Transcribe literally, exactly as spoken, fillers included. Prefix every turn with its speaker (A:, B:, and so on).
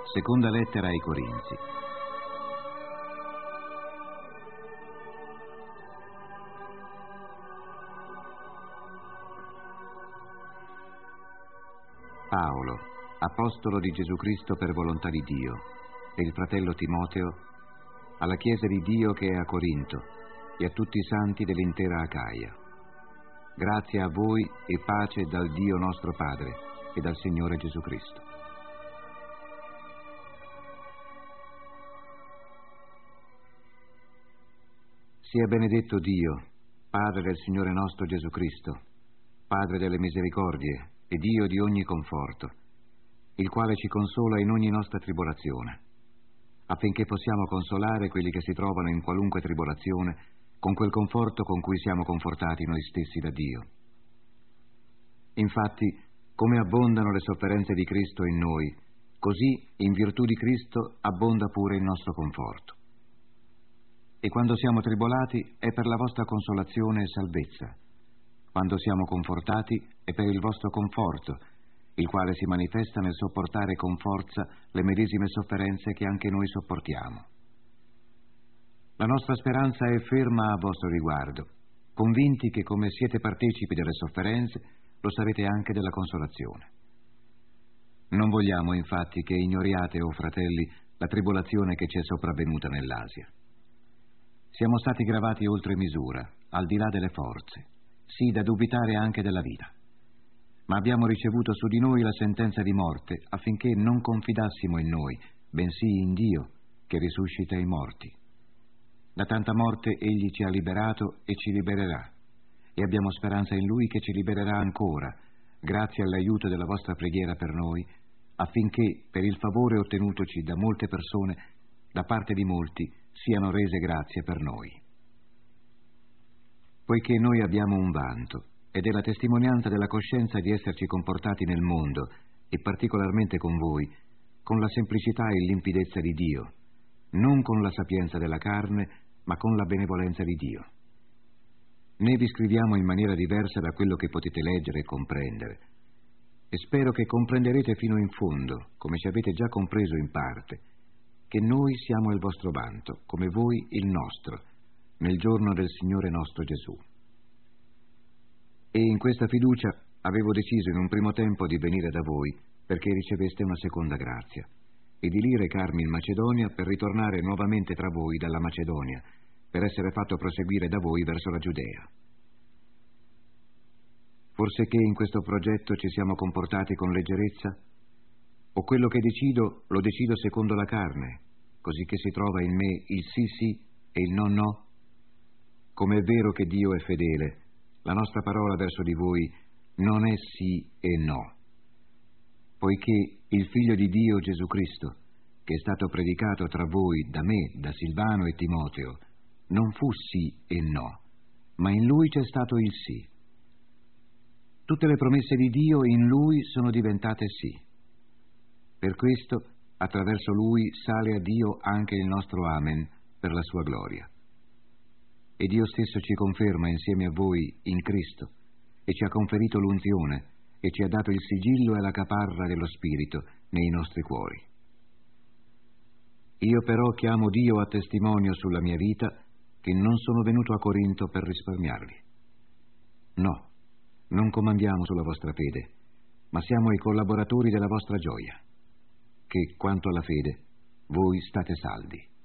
A: Seconda lettera ai Corinzi. Paolo, apostolo di Gesù Cristo per volontà di Dio, e il fratello Timoteo, alla Chiesa di Dio che è a Corinto e a tutti i santi dell'intera Acaia. Grazie a voi e pace dal Dio nostro Padre e dal Signore Gesù Cristo. Sia benedetto Dio, Padre del Signore nostro Gesù Cristo, Padre delle misericordie e Dio di ogni conforto, il quale ci consola in ogni nostra tribolazione, affinché possiamo consolare quelli che si trovano in qualunque tribolazione con quel conforto con cui siamo confortati noi stessi da Dio. Infatti, come abbondano le sofferenze di Cristo in noi, così, in virtù di Cristo, abbonda pure il nostro conforto. E quando siamo tribolati è per la vostra consolazione e salvezza. Quando siamo confortati è per il vostro conforto, il quale si manifesta nel sopportare con forza le medesime sofferenze che anche noi sopportiamo. La nostra speranza è ferma a vostro riguardo, convinti che come siete partecipi delle sofferenze, lo sarete anche della consolazione. Non vogliamo infatti che ignoriate, o fratelli, la tribolazione che ci è sopravvenuta nell'Asia. Siamo stati gravati oltre misura, al di là delle forze, sì da dubitare anche della vita. Ma abbiamo ricevuto su di noi la sentenza di morte affinché non confidassimo in noi, bensì in Dio, che risuscita i morti. Da tanta morte Egli ci ha liberato e ci libererà, e abbiamo speranza in Lui che ci libererà ancora, grazie all'aiuto della vostra preghiera per noi, affinché, per il favore ottenutoci da molte persone, da parte di molti, siano rese grazie per noi. Poiché noi abbiamo un vanto, ed è la testimonianza della coscienza di esserci comportati nel mondo, e particolarmente con voi, con la semplicità e limpidezza di Dio, non con la sapienza della carne, ma con la benevolenza di Dio. Né vi scriviamo in maniera diversa da quello che potete leggere e comprendere, e spero che comprenderete fino in fondo, come ci avete già compreso in parte, che noi siamo il vostro vanto, come voi il nostro, nel giorno del Signore nostro Gesù. E in questa fiducia avevo deciso in un primo tempo di venire da voi, perché riceveste una seconda grazia, e di lì recarmi in Macedonia per ritornare nuovamente tra voi dalla Macedonia, per essere fatto proseguire da voi verso la Giudea. Forse che in questo progetto ci siamo comportati con leggerezza? O quello che decido, lo decido secondo la carne, così che si trova in me il sì sì e il no no? Come è vero che Dio è fedele, la nostra parola verso di voi non è sì e no, poiché il Figlio di Dio Gesù Cristo, che è stato predicato tra voi da me, da Silvano e Timoteo, non fu sì e no, ma in Lui c'è stato il sì. Tutte le promesse di Dio in Lui sono diventate sì. Per questo, attraverso Lui sale a Dio anche il nostro Amen per la sua gloria. E Dio stesso ci conferma insieme a voi in Cristo, e ci ha conferito l'unzione, e ci ha dato il sigillo e la caparra dello Spirito nei nostri cuori. Io però chiamo Dio a testimonio sulla mia vita che non sono venuto a Corinto per risparmiarvi. No, non comandiamo sulla vostra fede, ma siamo i collaboratori della vostra gioia, che, quanto alla fede, voi state saldi.